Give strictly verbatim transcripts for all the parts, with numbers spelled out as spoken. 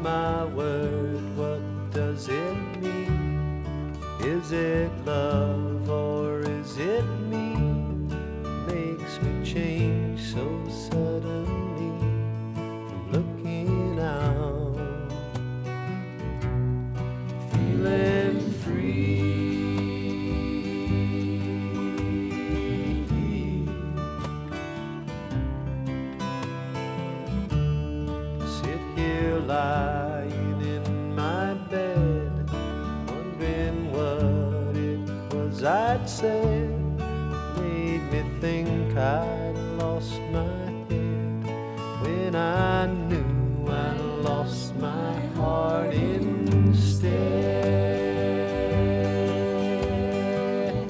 my word, what does it mean? Is it love or is it me? Makes me change so suddenly from looking out, feeling free. Sit here lying in my bed, wondering what it was I'd said. Made me think I'd lost my head when I knew I lost my heart instead.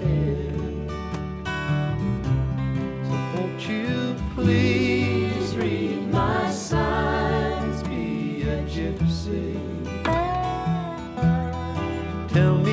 So won't you please read my signs, be a gypsy. Tell me